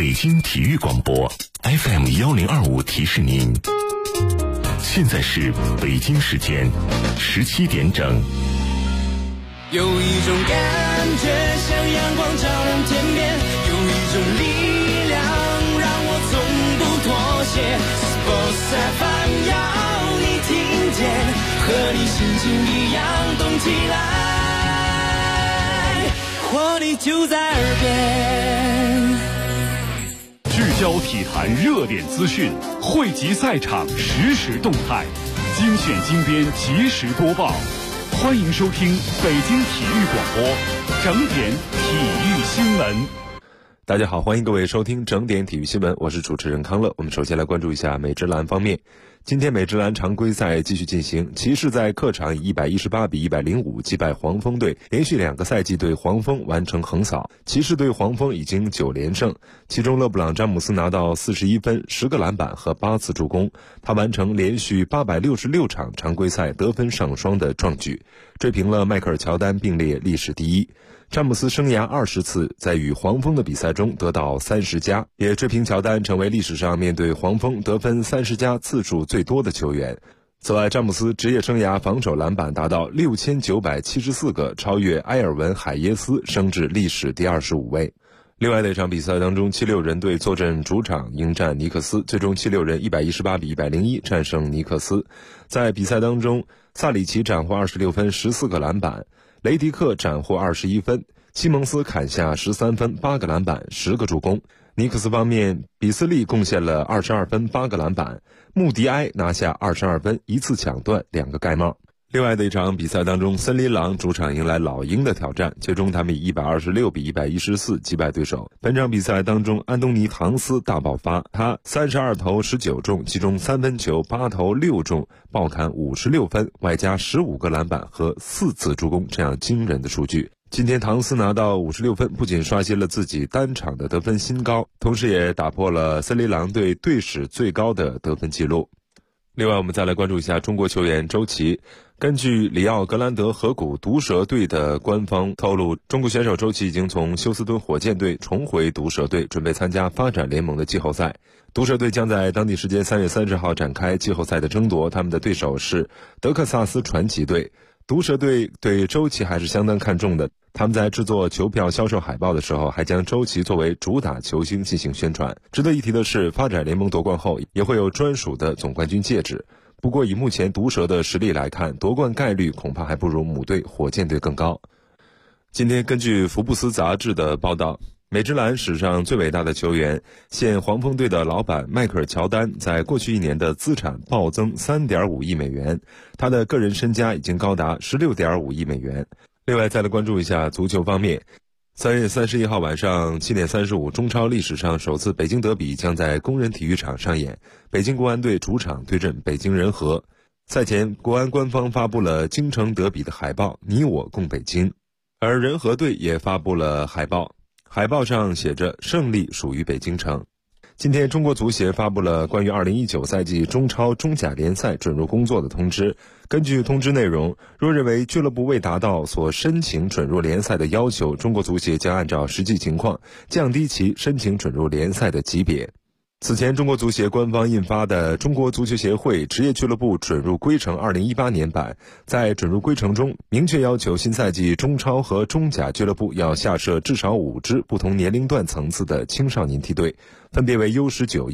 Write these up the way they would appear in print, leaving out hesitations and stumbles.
北京体育广播 FM1025提示您，现在是北京时间17点整。 有一种感觉像阳光照亮天边，有一种力量让我从不妥协。Sports FM 要你听见，和你心情一样动起来，活力就在耳边。 聚焦体坛热点资讯，汇集赛场实时动态，精选精编及时播报。欢迎收听北京体育广播整点体育新闻。 大家好，欢迎各位收听整点体育新闻，我是主持人康乐。我们首先来关注一下美职篮方面。今天美职篮常规赛继续进行，骑士在客场以118比105击败黄蜂队，连续2个赛季对黄蜂完成横扫。骑士对黄蜂已经9连胜，其中勒布朗·詹姆斯拿到41分、10个篮板和8次助攻，他完成连续866场常规赛得分上双的壮举，追平了迈克尔·乔丹并列历史第一。詹姆斯生涯20次在与黄蜂的比赛中得到30加，也追平乔丹成为历史上面对黄蜂得分30加次数最多的球员。此外，詹姆斯职业生涯防守篮板达到6974个，超越埃尔文·海耶斯，升至历史第25位。另外的一场比赛当中，76人队坐镇主场迎战尼克斯，最终76人118比101战胜尼克斯。在比赛当中，萨里奇斩获26分、14个篮板，雷迪克斩获21分，西蒙斯砍下13分、8个篮板、10个助攻。尼克斯方面，比斯利贡献了22分、8个篮板，穆迪埃拿下22分、1次抢断、2个盖帽。另外的一场比赛当中，森林狼主场迎来老鹰的挑战，最终他们以126比114击败对手。本场比赛当中，安东尼·唐斯大爆发，他32投19中，其中3分球8投6中，爆砍56分，外加15个篮板和4次助攻，这样惊人的数据。今天唐斯拿到56分，不仅刷新了自己单场的得分新高，同时也打破了森林狼队队史最高的得分纪录。另外，我们再来关注一下中国球员周琦。根据里奥格兰德河谷毒蛇队的官方透露，中国选手周琦已经从休斯敦火箭队重回毒蛇队，准备参加发展联盟的季后赛。毒蛇队将在当地时间3月30号展开季后赛的争夺，他们的对手是德克萨斯传奇队。毒蛇队对周琦还是相当看重的，他们在制作球票销售海报的时候，还将周琦作为主打球星进行宣传。值得一提的是，发展联盟夺冠后也会有专属的总冠军戒指。不过以目前毒蛇的实力来看，夺冠概率恐怕还不如母队火箭队更高。今天根据福布斯杂志的报道，美职篮史上最伟大的球员，现黄蜂队的老板迈克尔·乔丹在过去1年的资产暴增 3.5 亿美元，他的个人身家已经高达 16.5 亿美元。另外再来关注一下足球方面。3月31号晚上7点35，中超历史上首次北京德比将在工人体育场上演，北京国安队主场对阵北京人和。赛前，国安官方发布了京城德比的海报，你我共北京，而人和队也发布了海报，海报上写着胜利属于北京城。今天中国足协发布了关于2019赛季中超中甲联赛准入工作的通知。根据通知内容，若认为俱乐部未达到所申请准入联赛的要求，中国足协将按照实际情况降低其申请准入联赛的级别。此前，中国足协官方印发的《中国足球协会职业俱乐部准入规程2018年版》在准入规程中明确要求新赛季中超和中甲俱乐部要下设至少5支不同年龄段层次的青少年梯队，分别为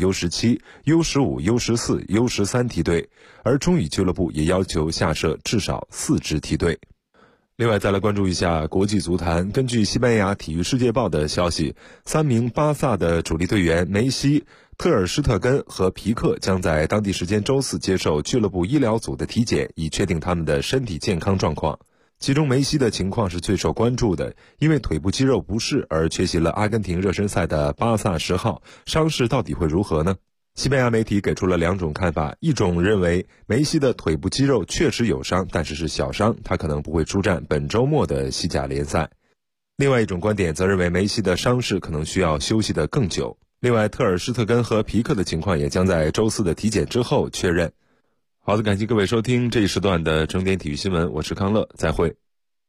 U19、U17、U15、U14、U13 梯队，而中乙俱乐部也要求下设至少4支梯队。另外再来关注一下国际足坛。根据西班牙体育世界报的消息，3名巴萨的主力队员梅西、特尔施特根和皮克将在当地时间周4接受俱乐部医疗组的体检，以确定他们的身体健康状况。其中梅西的情况是最受关注的，因为腿部肌肉不适而缺席了阿根廷热身赛的巴萨10号，伤势到底会如何呢？西班牙媒体给出了2种看法，一种认为梅西的腿部肌肉确实有伤，但是小伤，他可能不会出战本周末的西甲联赛。另外一种观点则认为梅西的伤势可能需要休息得更久。另外，特尔施特根和皮克的情况也将在周4的体检之后确认。好的，感谢各位收听这一时段的整点体育新闻，我是康乐，再会。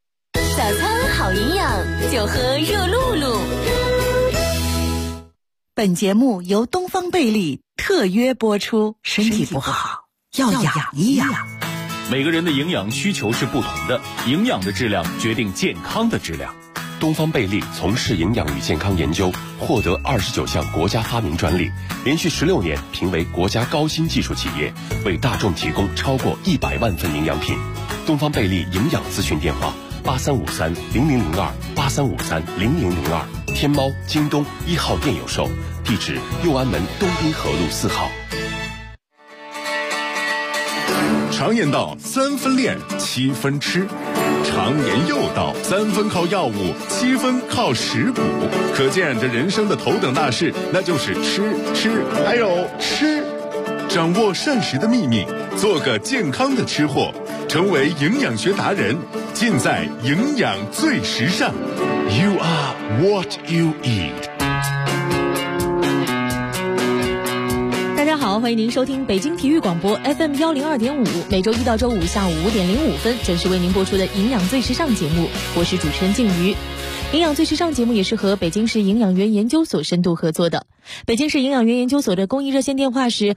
早餐好营养，就喝热露露。 本节目由东方贝利特约播出。身体不好要养一养。 每个人的营养需求是不同的，营养的质量决定健康的质量。 东方贝利从事营养与健康研究，获得29项国家发明专利，连续16年评为国家高新技术企业，为大众提供超过100万份营养品。东方贝利营养咨询电话83530002，83530002，天猫、京东1号店有售，地址右安门东滨河路4号。 常言道3分练7分吃，常言又道3分靠药物7分靠食补，可见这人生的头等大事那就是吃还有吃。掌握膳食的秘密，做个健康的吃货，成为营养学达人，尽在营养最时尚。 You are what you eat。 大家好，欢迎您收听北京体育广播 FM 102.5，每周一到周五下午5点05分准时为您播出的营养最时尚节目，我是主持人静瑜。营养最时尚节目也是和北京市营养员研究所深度合作的。北京市营养员研究所的公益热线电话是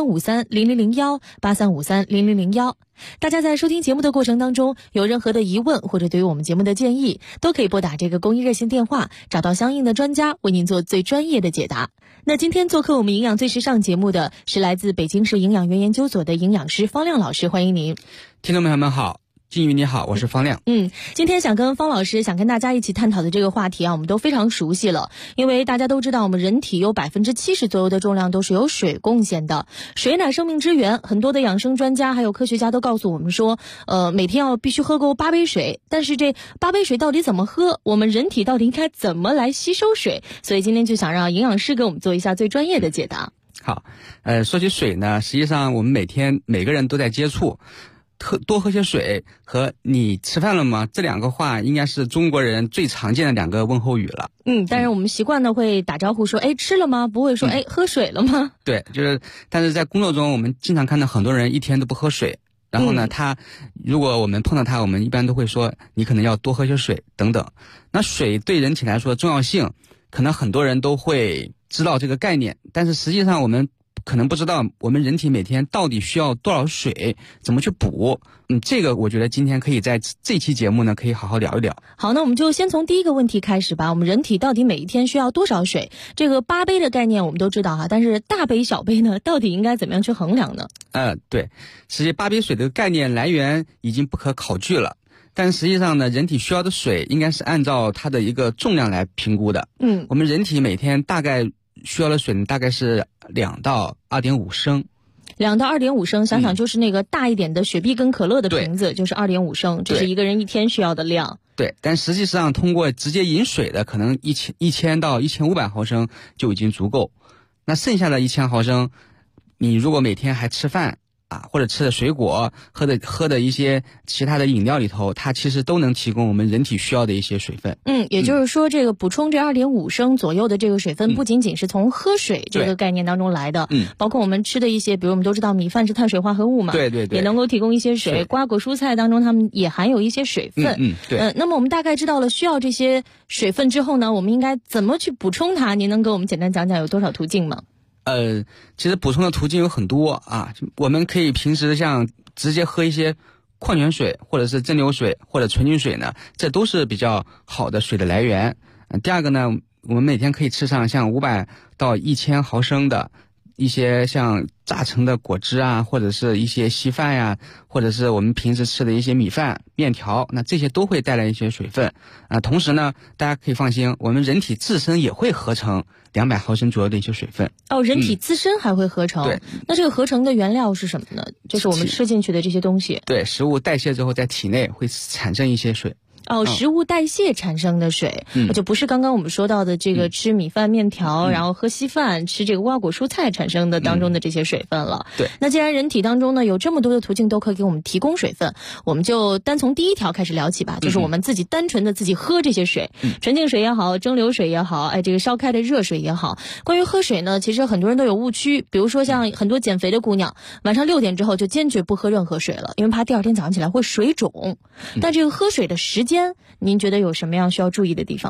83530001，83530001。大家在收听节目的过程当中，有任何的疑问或者对于我们节目的建议，都可以拨打这个公益热线电话，找到相应的专家为您做最专业的解答。那今天做客我们营养最时尚节目的是来自北京市营养员研究所的营养师方亮老师，欢迎您。 听众朋友们好，金宇你好，我是方亮。 今天想跟方老师想跟大家一起探讨的这个话题啊，我们都非常熟悉了，因为大家都知道我们人体有70%左右的重量都是由水贡献的，水乃生命之源。很多的养生专家还有科学家都告诉我们说，每天必须喝够8杯水，但是这8杯水到底怎么喝？我们人体到底应该怎么来吸收水？所以今天就想让营养师给我们做一下最专业的解答。 好，说起水呢，实际上我们每天每个人都在接触。多喝些水和你吃饭了吗？这两个话应该是中国人最常见的两个问候语了。 但是我们习惯的会打招呼说，吃了吗？不会说，喝水了吗？ 对，但是在工作中，我们经常看到很多人一天都不喝水。然后呢，如果我们碰到他，我们一般都会说，你可能要多喝些水等等。那水对人体来说的重要性，可能很多人都会知道这个概念，但是实际上我们可能不知道我们人体每天到底需要多少水，怎么去补。这个我觉得今天可以在这期节目呢可以好好聊一聊。 好，那我们就先从第一个问题开始吧。我们人体到底每一天需要多少水？这个8杯的概念我们都知道哈，但是大杯小杯呢，到底应该怎么样去衡量呢？ 对，实际8杯水的概念来源已经不可考据了。但实际上呢，人体需要的水应该是按照它的一个重量来评估的。我们人体每天大概需要的水大概是2到2.5升。 2到2.5升，想想就是那个大一点的雪碧跟可乐的瓶子，就是2.5升，这是一个人一天需要的量。 对，但实际上通过直接饮水的，可能1000到1500毫升就已经足够。那剩下的1000毫升，你如果每天还吃饭或者吃的水果，喝的一些其他的饮料里头，它其实都能提供我们人体需要的一些水分。 也就是说，这个补充这2.5升左右的这个水分，不仅仅是从喝水这个概念当中来的，包括我们吃的一些，比如我们都知道米饭是碳水化合物嘛， 对， 也能够提供一些水。瓜果蔬菜当中它们也含有一些水分。 对。 那么我们大概知道了需要这些水分之后呢，我们应该怎么去补充它？您能给我们简单讲讲有多少途径吗？ 其实补充的途径有很多我们可以平时像直接喝一些矿泉水，或者是蒸馏水或者纯净水呢，这都是比较好的水的来源。第二个呢，我们每天可以吃上像500到1000毫升的一些像榨成的果汁或者是一些稀饭或者是我们平时吃的一些米饭、面条，那这些都会带来一些水分同时呢，大家可以放心，我们人体自身也会合成200毫升左右的一些水分。 人体自身还会合成？ 对。 那这个合成的原料是什么呢？就是我们吃进去的这些东西。 对，食物代谢之后在体内会产生一些水。 食物代谢产生的水，就不是刚刚我们说到的这个吃米饭面条，然后喝稀饭，吃这个瓜果蔬菜产生的当中的这些水分了。 对。 那既然人体当中呢有这么多的途径都可以给我们提供水分，我们就单从第一条开始聊起吧，就是我们自己单纯的自己喝这些水，纯净水也好，蒸馏水也好，这个烧开的热水也好。关于喝水呢，其实很多人都有误区，比如说像很多减肥的姑娘，晚上6点之后就坚决不喝任何水了，因为怕第二天早上起来会水肿。但这个喝水的时间，您觉得有什么样需要注意的地方吗？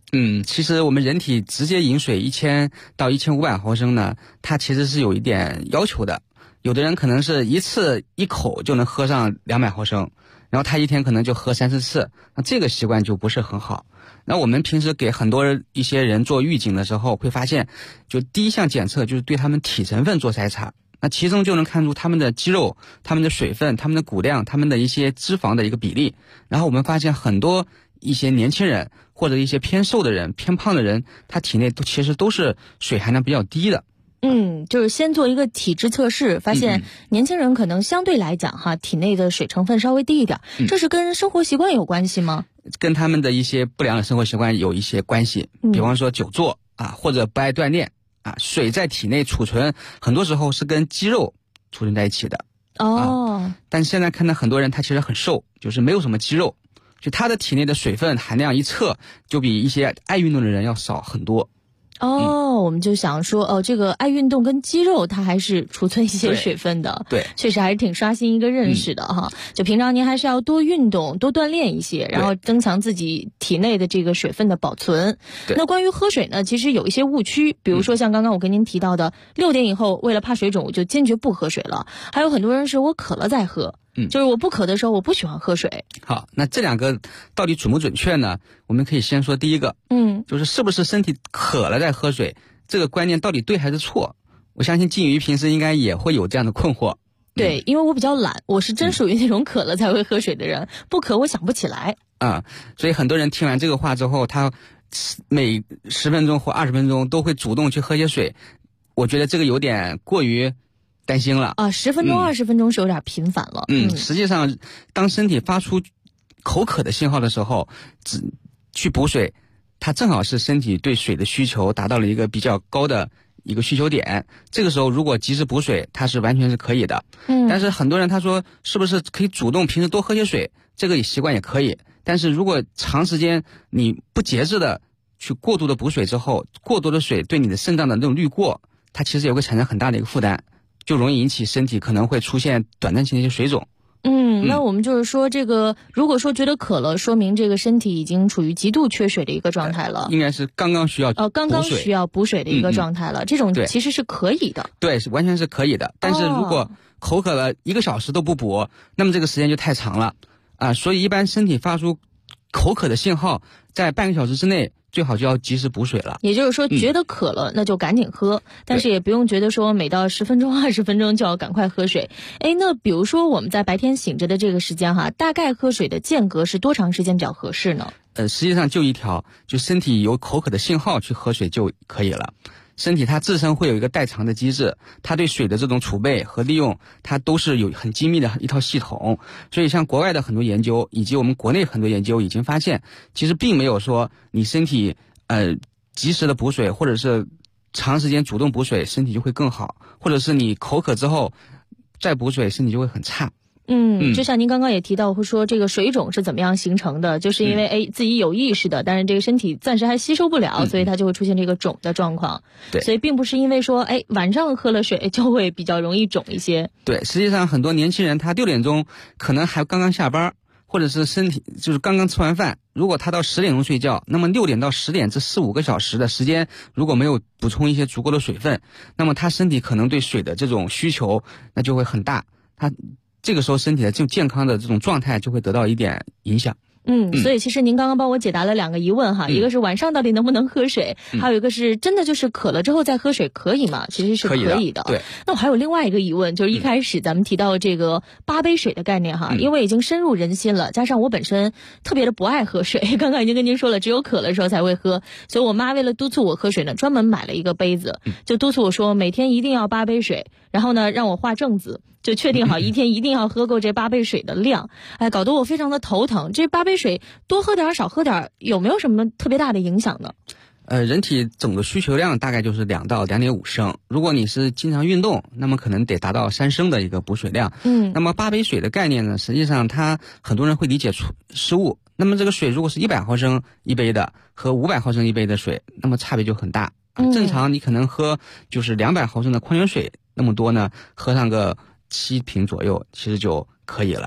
其实我们人体直接饮水1000到1500毫升呢，它其实是有一点要求的。有的人可能是一次一口就能喝上200毫升，然后他一天可能就喝3-4次，那这个习惯就不是很好。那我们平时给很多一些人做预警的时候，会发现，就第一项检测就是对他们体成分做筛查，那其中就能看出他们的肌肉、他们的水分、他们的骨量、他们的一些脂肪的一个比例。然后我们发现很多一些年轻人或者一些偏瘦的人、偏胖的人，他体内其实都是水含量比较低的。 就是先做一个体质测试，发现年轻人可能相对来讲哈，体内的水成分稍微低一点，这是跟生活习惯有关系吗？ 跟他们的一些不良的生活习惯有一些关系，比方说久坐或者不爱锻炼水在体内储存很多时候是跟肌肉储存在一起的。但现在看到很多人他其实很瘦，就是没有什么肌肉，就他的体内的水分含量一测就比一些爱运动的人要少很多。 我们就想说，这个爱运动跟肌肉它还是储存一些水分的。 对， 确实还是挺刷新一个认识的哈。就平常您还是要多运动、多锻炼一些，然后增强自己体内的这个水分的保存。那关于喝水呢，其实有一些误区，比如说像刚刚我跟您提到的，6点以后为了怕水肿，我就坚决不喝水了。还有很多人是我渴了再喝。就是我不渴的时候，我不喜欢喝水。 好，那这两个到底准不准确呢？我们可以先说第一个，就是是不是身体渴了再喝水，这个观念到底对还是错？我相信静瑜平时应该也会有这样的困惑。 对，因为我比较懒，我是真属于那种渴了才会喝水的人，不渴我想不起来。 所以很多人听完这个话之后，他每10分钟或20分钟都会主动去喝些水，我觉得这个有点过于担心了 10分钟、20分钟是有点频繁了。 实际上，当身体发出口渴的信号的时候，去补水，它正好是身体对水的需求达到了一个比较高的一个需求点。这个时候，如果及时补水，它是完全是可以的。但是很多人他说，是不是可以主动平时多喝些水？这个习惯也可以。但是如果长时间你不节制的去过度的补水之后，过多的水对你的肾脏的那种滤过，它其实也会产生很大的一个负担。就容易引起身体可能会出现短暂性的一些水肿。 那我们就是说，这个如果说觉得渴了，说明这个身体已经处于极度缺水的一个状态了。 应该是刚刚需要补水的一个状态了。这种其实是可以的。 对，是完全是可以的。但是如果口渴了1个小时都不补，那么这个时间就太长了所以一般身体发出口渴的信号，在半个小时之内最好就要及时补水了。 也就是说，觉得渴了那就赶紧喝，但是也不用觉得说每到10分钟、20分钟就要赶快喝水。那比如说我们在白天醒着的这个时间大概喝水的间隔是多长时间比较合适呢？ 实际上就一条，就身体有口渴的信号去喝水就可以了。身体它自身会有一个代偿的机制，它对水的这种储备和利用，它都是有很精密的一套系统。所以像国外的很多研究以及我们国内很多研究已经发现，其实并没有说你身体及时的补水，或者是长时间主动补水，身体就会更好，或者是你口渴之后再补水，身体就会很差。 就像您刚刚也提到，会说这个水肿是怎么样形成的，就是因为自己有意识的，但是这个身体暂时还吸收不了，所以它就会出现这个肿的状况。 对， 所以并不是因为说晚上喝了水就会比较容易肿一些。 对，实际上很多年轻人他6点钟可能还刚刚下班，或者是身体就是刚刚吃完饭，如果他到10点钟睡觉，那么6点到10点这4-5个小时的时间，如果没有补充一些足够的水分，那么他身体可能对水的这种需求那就会很大，他这个时候身体的健康的这种状态就会得到一点影响。 所以其实您刚刚帮我解答了2个疑问一个是晚上到底能不能喝水，还有一个是真的就是渴了之后再喝水可以吗？其实是可以的。 对。 那我还有另外一个疑问，就是一开始咱们提到这个8杯水的概念因为已经深入人心了，加上我本身特别的不爱喝水，刚刚已经跟您说了，只有渴的时候才会喝，所以我妈为了督促我喝水呢，专门买了一个杯子，就督促我说每天一定要8杯水，然后呢让我画正字，就确定好一天一定要喝够这8杯水的量。搞得我非常的头疼。这8杯水多喝点少喝点有没有什么特别大的影响呢？ 人体总的需求量大概就是2到2.5升。如果你是经常运动，那么可能得达到3升的一个补水量。那么8杯水的概念呢，实际上它很多人会理解失误。那么这个水如果是100毫升一杯的和500毫升一杯的水，那么差别就很大。正常你可能喝就是200毫升的矿泉水那么多呢，喝上个7瓶左右其实就可以了。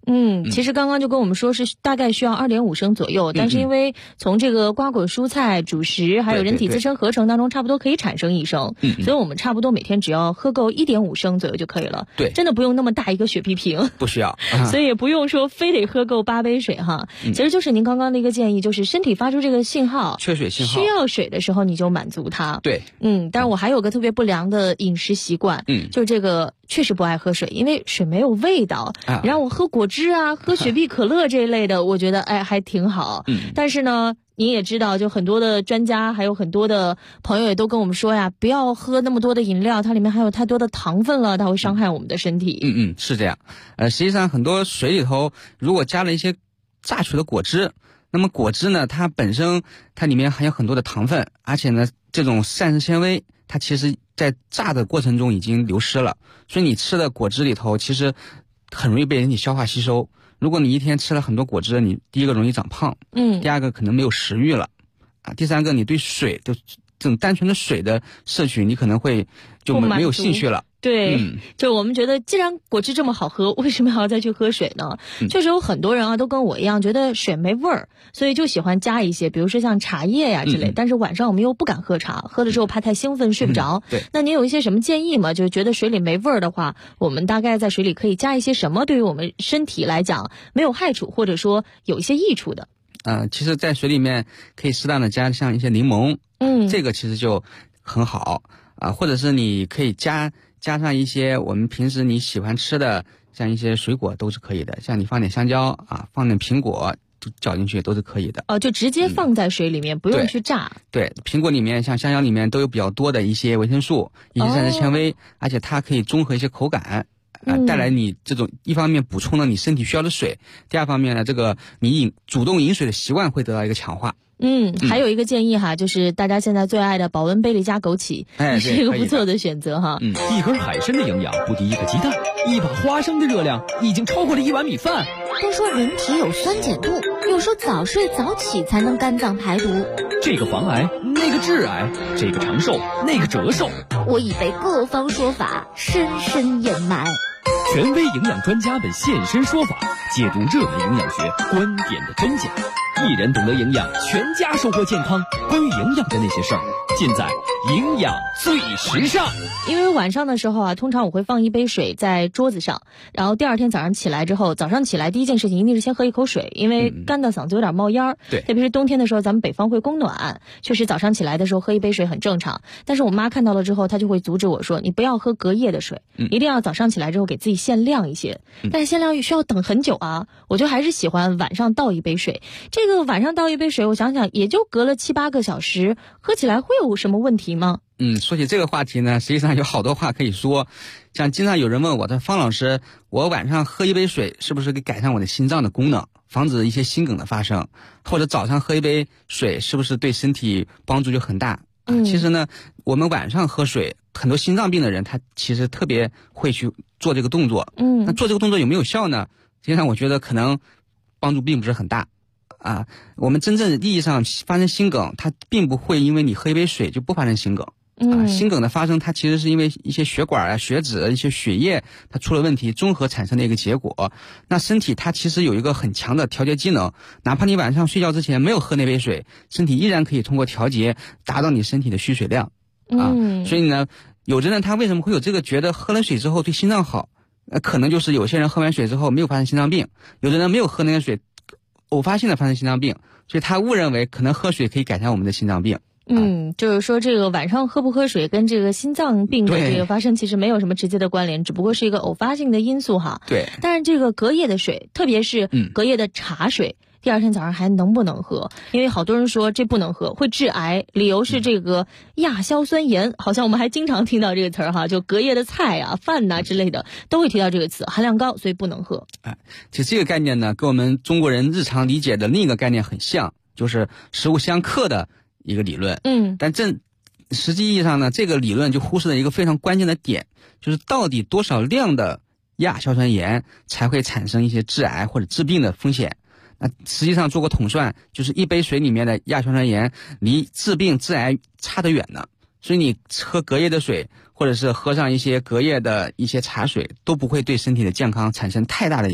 其实刚刚就跟我们说是大概需要2.5升左右，但是因为从这个瓜果蔬菜、主食还有人体自身合成当中，差不多可以产生1升，所以我们差不多每天只要喝够1.5升左右就可以了。 对， 真的不用那么大一个雪碧瓶， 不需要， 所以也不用说非得喝够8杯水哈。其实就是您刚刚的一个建议，就是身体发出这个信号， 缺水信号， 需要水的时候你就满足它。 对， 但是我还有个特别不良的饮食习惯，就是这个确实不爱喝水，因为水没有味道。你让我喝果汁啊，喝雪碧、可乐这一类的，我觉得还挺好。但是呢，你也知道，就很多的专家还有很多的朋友也都跟我们说呀，不要喝那么多的饮料，它里面含有太多的糖分了，它会伤害我们的身体。 是这样。实际上很多水里头如果加了一些榨取的果汁，那么果汁呢，它本身它里面含有很多的糖分，而且呢，这种膳食纤维它其实在榨的过程中已经流失了，所以你吃的果汁里头其实很容易被人体消化吸收。如果你一天吃了很多果汁，你第一个容易长胖，第二个可能没有食欲了，第三个你对水的这种单纯的水的摄取，你可能会就没有兴趣了。 对，就我们觉得既然果汁这么好喝，为什么还要再去喝水呢？确实有很多人都跟我一样觉得水没味儿，所以就喜欢加一些，比如说像茶叶呀之类。但是晚上我们又不敢喝茶，喝了之后怕太兴奋睡不着。 对， 那您有一些什么建议吗？就是觉得水里没味儿的话，我们大概在水里可以加一些什么，对于我们身体来讲没有害处，或者说有一些益处的？ 其实在水里面可以适当的加像一些柠檬，这个其实就很好或者是你可以加上一些我们平时你喜欢吃的，像一些水果都是可以的，像你放点香蕉放点苹果搅进去都是可以的。 就直接放在水里面，不用去炸。 对，苹果里面像香蕉里面都有比较多的一些维生素、一些膳食纤维，而且它可以中和一些口感。带来你这种一方面补充了你身体需要的水，第二方面呢，这个你主动饮水的习惯会得到一个强化。 还有一个建议哈，就是大家现在最爱的保温杯里加枸杞，是一个不错的选择哈。 一根海参的营养不敌一个鸡蛋，一把花生的热量已经超过了1碗米饭。 都说人体有酸碱度，又说早睡早起才能肝脏排毒。 这个防癌，那个致癌，这个长寿，那个折寿。 我已被各方说法深深掩埋。 权威营养专家们现身说法，解读热门营养学观点的真假。一人懂得营养，全家收获健康。关于营养的那些事儿，尽在营养最时尚。 因为晚上的时候通常我会放一杯水在桌子上，然后第二天早上起来之后，早上起来第一件事情一定是先喝一口水，因为干的嗓子有点冒烟。 对， 特别是冬天的时候，咱们北方会供暖，确实早上起来的时候喝一杯水很正常。但是我妈看到了之后，她就会阻止我说，你不要喝隔夜的水，一定要早上起来之后给自己限量一些。但是限量需要等很久我就还是喜欢晚上倒一杯水。这个晚上倒一杯水，我想想也就隔了7-8个小时，喝起来会有什么问题吗？ 说起这个话题呢，实际上有好多话可以说。像经常有人问我，说方老师，我晚上喝一杯水是不是可以改善我的心脏的功能，防止一些心梗的发生？或者早上喝一杯水是不是对身体帮助就很大？其实呢，我们晚上喝水，很多心脏病的人他其实特别会去做这个动作。那做这个动作有没有效呢？实际上我觉得可能帮助并不是很大。我们真正意义上发生心梗，它并不会因为你喝一杯水就不发生心梗。心梗的发生，它其实是因为一些血管血脂、一些血液它出了问题，综合产生的一个结果。那身体它其实有一个很强的调节机能，哪怕你晚上睡觉之前没有喝那杯水，身体依然可以通过调节达到你身体的需水量。所以呢，有的人他为什么会有这个觉得喝了水之后对心脏好？可能就是有些人喝完水之后没有发生心脏病，有的人没有喝那个水，偶发性的发生心脏病，所以他误认为可能喝水可以改善我们的心脏病。 就是说这个晚上喝不喝水跟这个心脏病的这个发生其实没有什么直接的关联，只不过是一个偶发性的因素哈。 对。 但是这个隔夜的水，特别是隔夜的茶水，第二天早上还能不能喝？因为好多人说这不能喝，会致癌，理由是这个亚硝酸盐，好像我们还经常听到这个词儿哈，就隔夜的菜饭之类的都会提到这个词，含量高，所以不能喝。 其实这个概念呢，跟我们中国人日常理解的另一个概念很像，就是食物相克的一个理论。但实际意义上呢，这个理论就忽视了一个非常关键的点，就是到底多少量的亚硝酸盐才会产生一些致癌或者致病的风险。那实际上做过统算，就是一杯水里面的亚硝酸盐离致病致癌差得远呢。所以你喝隔夜的水，或者是喝上一些隔夜的一些茶水，都不会对身体的健康产生太大的影响。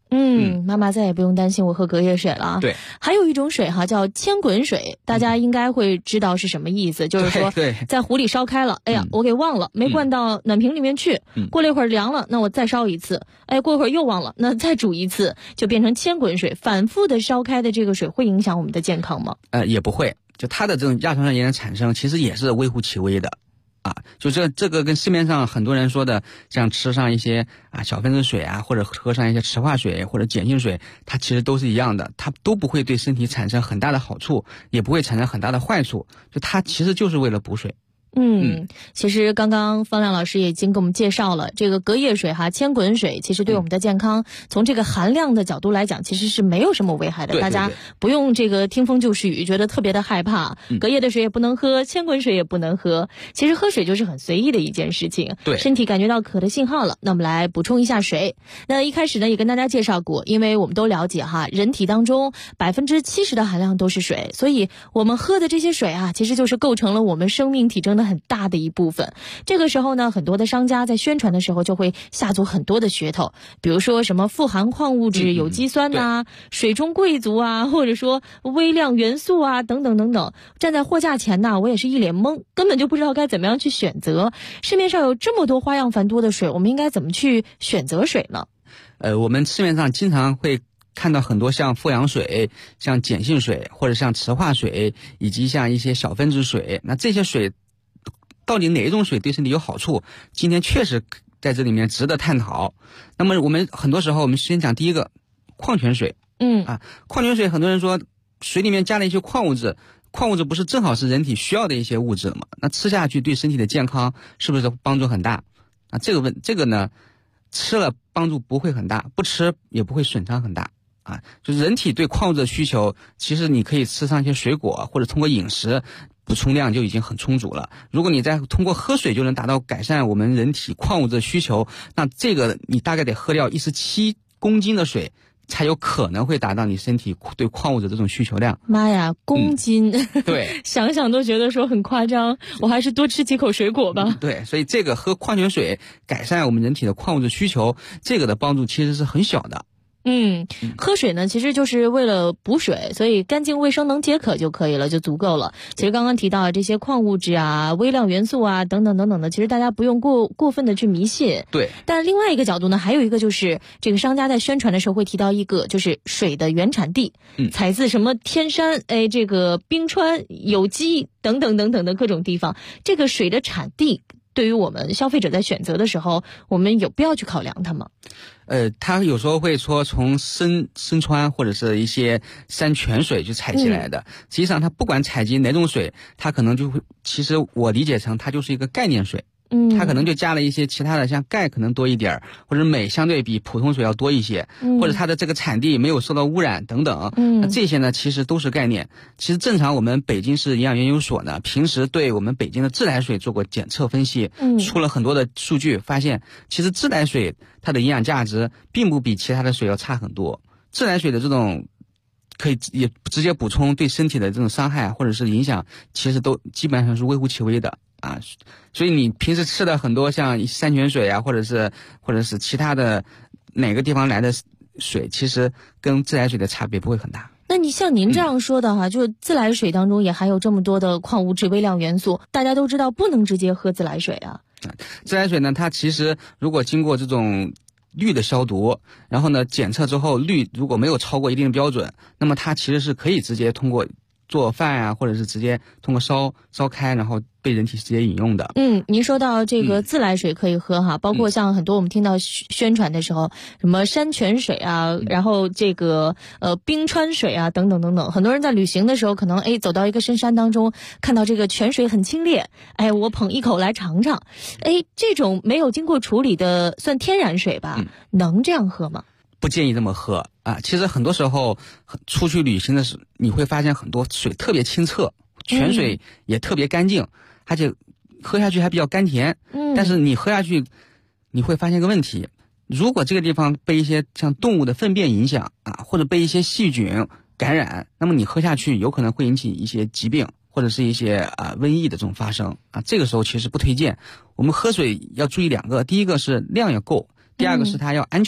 妈妈再也不用担心我喝隔夜水了。 对， 还有一种水哈叫千滚水，大家应该会知道是什么意思，就是说在壶里烧开了，哎呀，我给忘了，没灌到暖瓶里面去，过了一会儿凉了，那我再烧一次，哎，过一会儿又忘了，那再煮一次，就变成千滚水。反复的烧开的这个水会影响我们的健康吗？ 也不会，就它的这种亚硝酸盐的产生其实也是微乎其微的。就这个跟市面上很多人说的，像吃上一些小分子水或者喝上一些池化水或者碱性水，它其实都是一样的，它都不会对身体产生很大的好处，也不会产生很大的坏处，就它其实就是为了补水。 其实刚刚方亮老师也已经给我们介绍了这个隔夜水千滚水，其实对我们的健康，从这个含量的角度来讲，其实是没有什么危害的。 对， 大家不用这个听风就是雨，觉得特别的害怕。隔夜的水也不能喝，千滚水也不能喝。其实喝水就是很随意的一件事情。 对， 身体感觉到渴的信号了，那我们来补充一下水。那一开始呢，也跟大家介绍过，因为我们都了解人体当中70%的含量都是水，所以我们喝的这些水其实就是构成了我们生命体征的很大的一部分。这个时候呢，很多的商家在宣传的时候就会下足很多的噱头，比如说什么富含矿物质、有机酸水中贵族或者说微量元素等等等等。站在货架前我也是一脸懵，根本就不知道该怎么样去选择。市面上有这么多花样繁多的水，我们应该怎么去选择水呢？ 我们市面上经常会看到很多像富氧水、像碱性水或者像池化水，以及像一些小分子水。那这些水到底哪一种水对身体有好处？今天确实在这里面值得探讨。那么我们很多时候，我们先讲第一个，矿泉水。矿泉水很多人说水里面加了一些矿物质，矿物质不是正好是人体需要的一些物质吗？那吃下去对身体的健康是不是帮助很大？这个呢，吃了帮助不会很大，不吃也不会损伤很大。就是人体对矿物质的需求，其实你可以吃上一些水果，或者通过饮食补充量就已经很充足了。如果你再通过喝水就能达到改善我们人体矿物质的需求，那这个你大概得喝掉17公斤的水，才有可能会达到你身体对矿物质这种需求量。 妈呀，公斤！ 对， 想想都觉得说很夸张，我还是多吃几口水果吧。 对，所以这个喝矿泉水改善我们人体的矿物质需求，这个的帮助其实是很小的。 喝水呢，其实就是为了补水，所以干净卫生能解渴就可以了，就足够了。其实刚刚提到这些矿物质微量元素等等等等的，其实大家不用过分的去迷信。 对。 但另外一个角度呢，还有一个就是这个商家在宣传的时候会提到一个，就是水的原产地，采自什么天山，这个冰川、有机等等等等的各种地方，这个水的产地对于我们消费者在选择的时候，我们有必要去考量它吗？ 他有时候会说从深川或者是一些山泉水去采集来的。实际上，他不管采集哪种水，他可能就会，其实我理解成它就是一个概念水。它可能就加了一些其他的，像钙可能多一点，或者镁相对比普通水要多一些，或者它的这个产地没有受到污染等等。那这些呢，其实都是概念。其实正常我们北京市营养研究所呢，平时对我们北京的自来水做过检测分析，出了很多的数据，发现其实自来水它的营养价值并不比其他的水要差很多。自来水的这种可以也直接补充对身体的这种伤害或者是影响，其实都基本上是微乎其微的。所以你平时吃的很多像山泉水或者是其他的哪个地方来的水，其实跟自来水的差别不会很大。 那你像您这样说的就自来水当中也含有这么多的矿物质、微量元素，大家都知道不能直接喝自来水自来水呢，它其实如果经过这种氯的消毒，然后呢检测之后氯如果没有超过一定的标准，那么它其实是可以直接通过做饭或者是直接通过烧开，然后被人体直接饮用的。 您说到这个自来水可以喝包括像很多我们听到宣传的时候，什么山泉水然后这个冰川水等等等等，很多人在旅行的时候可能走到一个深山当中，看到这个泉水很清冽，我捧一口来尝尝，这种没有经过处理的算天然水吧，能这样喝吗？ 不建议这么喝其实很多时候出去旅行的时候，你会发现很多水特别清澈，泉水也特别干净，而且喝下去还比较甘甜。但是你喝下去，你会发现个问题，如果这个地方被一些像动物的粪便影响或者被一些细菌感染，那么你喝下去有可能会引起一些疾病或者是一些瘟疫的这种发生这个时候其实不推荐。我们喝水要注意2个，第一个是量要够，第二个是它要安全。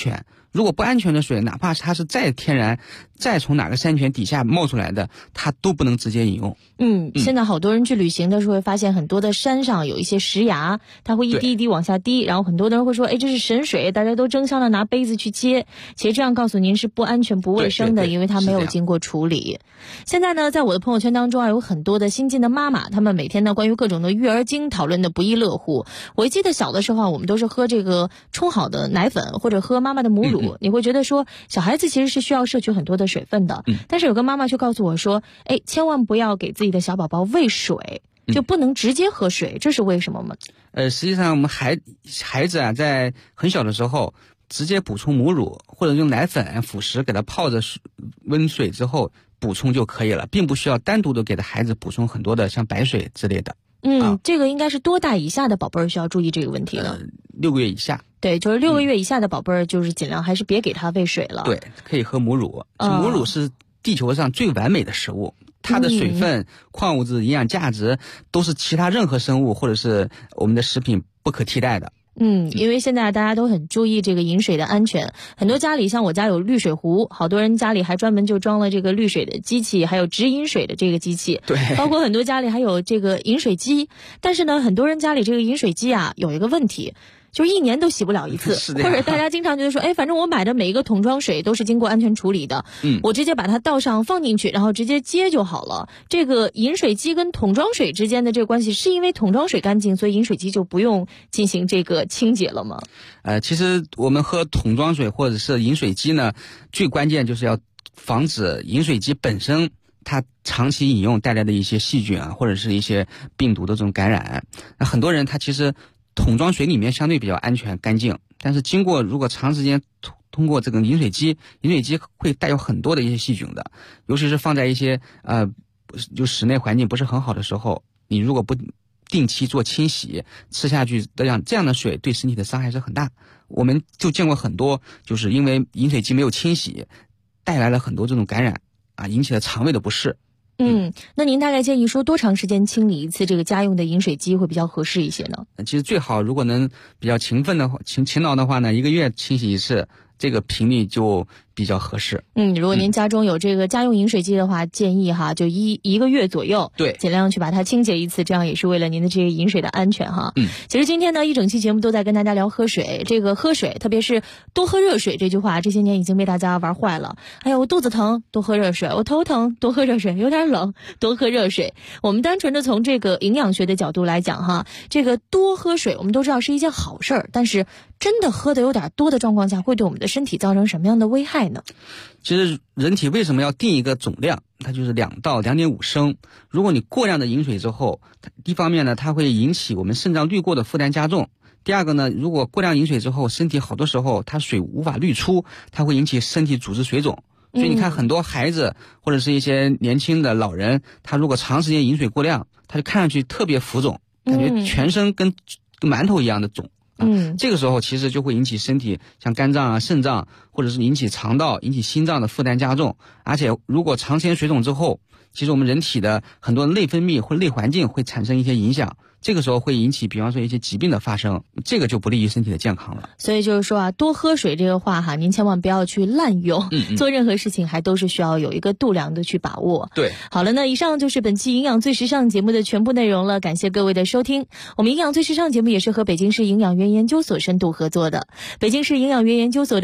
如果不安全的水，哪怕它是再天然，再从哪个山泉底下冒出来的，它都不能直接饮用。 现在好多人去旅行的时候会发现，很多的山上有一些石崖，它会一滴一滴往下滴，然后很多的人会说，哎，这是神水，大家都争相的拿杯子去接。其实这样告诉您是不安全不卫生的，因为它没有经过处理。现在呢，在我的朋友圈当中有很多的新晋的妈妈，她们每天呢关于各种的育儿经讨论的不亦乐乎。我记得小的时候我们都是喝这个冲好的奶粉或者喝妈妈的母乳，你会觉得说小孩子其实是需要摄取很多的水分的，但是有个妈妈就告诉我说，哎，千万不要给自己的小宝宝喂水，就不能直接喝水，这是为什么吗？ 实际上我们孩子啊，在很小的时候直接补充母乳或者用奶粉辅食给他泡着温水之后补充就可以了，并不需要单独的给他孩子补充很多的像白水之类的。 这个应该是多大以下的宝贝儿需要注意这个问题呢 ？6个月以下。 对，就是6个月以下的宝贝儿，就是尽量还是别给他喂水了。 对，可以喝母乳。母乳是地球上最完美的食物，它的水分、矿物质、营养价值都是其他任何生物或者是我们的食品不可替代的。 因为现在大家都很注意这个饮水的安全，很多家里像我家有滤水壶，好多人家里还专门就装了这个滤水的机器，还有直饮水的这个机器。 对， 包括很多家里还有这个饮水机，但是呢，很多人家里这个饮水机啊有一个问题，就是1年都洗不了一次，或者大家经常觉得说，哎，反正我买的每一个桶装水都是经过安全处理的，我直接把它倒上放进去，然后直接接就好了。这个饮水机跟桶装水之间的这个关系，是因为桶装水干净，所以饮水机就不用进行这个清洁了吗？ 其实我们喝桶装水或者是饮水机呢，最关键就是要防止饮水机本身它长期饮用带来的一些细菌啊，或者是一些病毒的这种感染。那很多人他其实桶装水里面相对比较安全干净，但是如果长时间通过这个饮水机会带有很多的一些细菌的，尤其是放在一些就室内环境不是很好的时候，你如果不定期做清洗，吃下去这样的水对身体的伤害是很大。我们就见过很多就是因为饮水机没有清洗带来了很多这种感染啊，引起了肠胃的不适。 那您大概建议说多长时间清理一次这个家用的饮水机会比较合适一些呢？ 其实最好如果能比较勤劳的话呢，1个月清洗一次，这个频率就比较合适。 如果您家中有这个家用饮水机的话，建议就一个月左右， 对， 尽量去把它清洁一次，这样也是为了您的这个饮水的安全哈。其实今天呢，一整期节目都在跟大家聊喝水，这个喝水，特别是多喝热水这句话，这些年已经被大家玩坏了。哎呀，我肚子疼，多喝热水；我头疼，多喝热水；有点冷，多喝热水。我们单纯的从这个营养学的角度来讲哈，这个多喝水，我们都知道是一件好事儿，但是真的喝的有点多的状况下，会对我们的身体造成什么样的危害呢？ 其实人体为什么要定一个总量，它就是2到2.5升。如果你过量的饮水之后，一方面呢，它会引起我们肾脏滤过的负担加重；第二个呢，如果过量饮水之后，身体好多时候它水无法滤出，它会引起身体组织水肿。所以你看很多孩子或者是一些年轻的老人，他如果长时间饮水过量，他就看上去特别浮肿，感觉全身跟馒头一样的肿。这个时候其实就会引起身体像肝脏啊、肾脏，或者是引起肠道、引起心脏的负担加重。而且如果长时间水肿之后，其实我们人体的很多内分泌或内环境会产生一些影响，这个时候会引起比方说一些疾病的发生，这个就不利于身体的健康了。 所以就是说多喝水这个话您千万不要去滥用，做任何事情还都是需要有一个度量的去把握。 对， 好了，那以上就是本期营养最时尚节目的全部内容了，感谢各位的收听。我们营养最时尚节目也是和北京市营养院研究所深度合作的，北京市营养院研究所的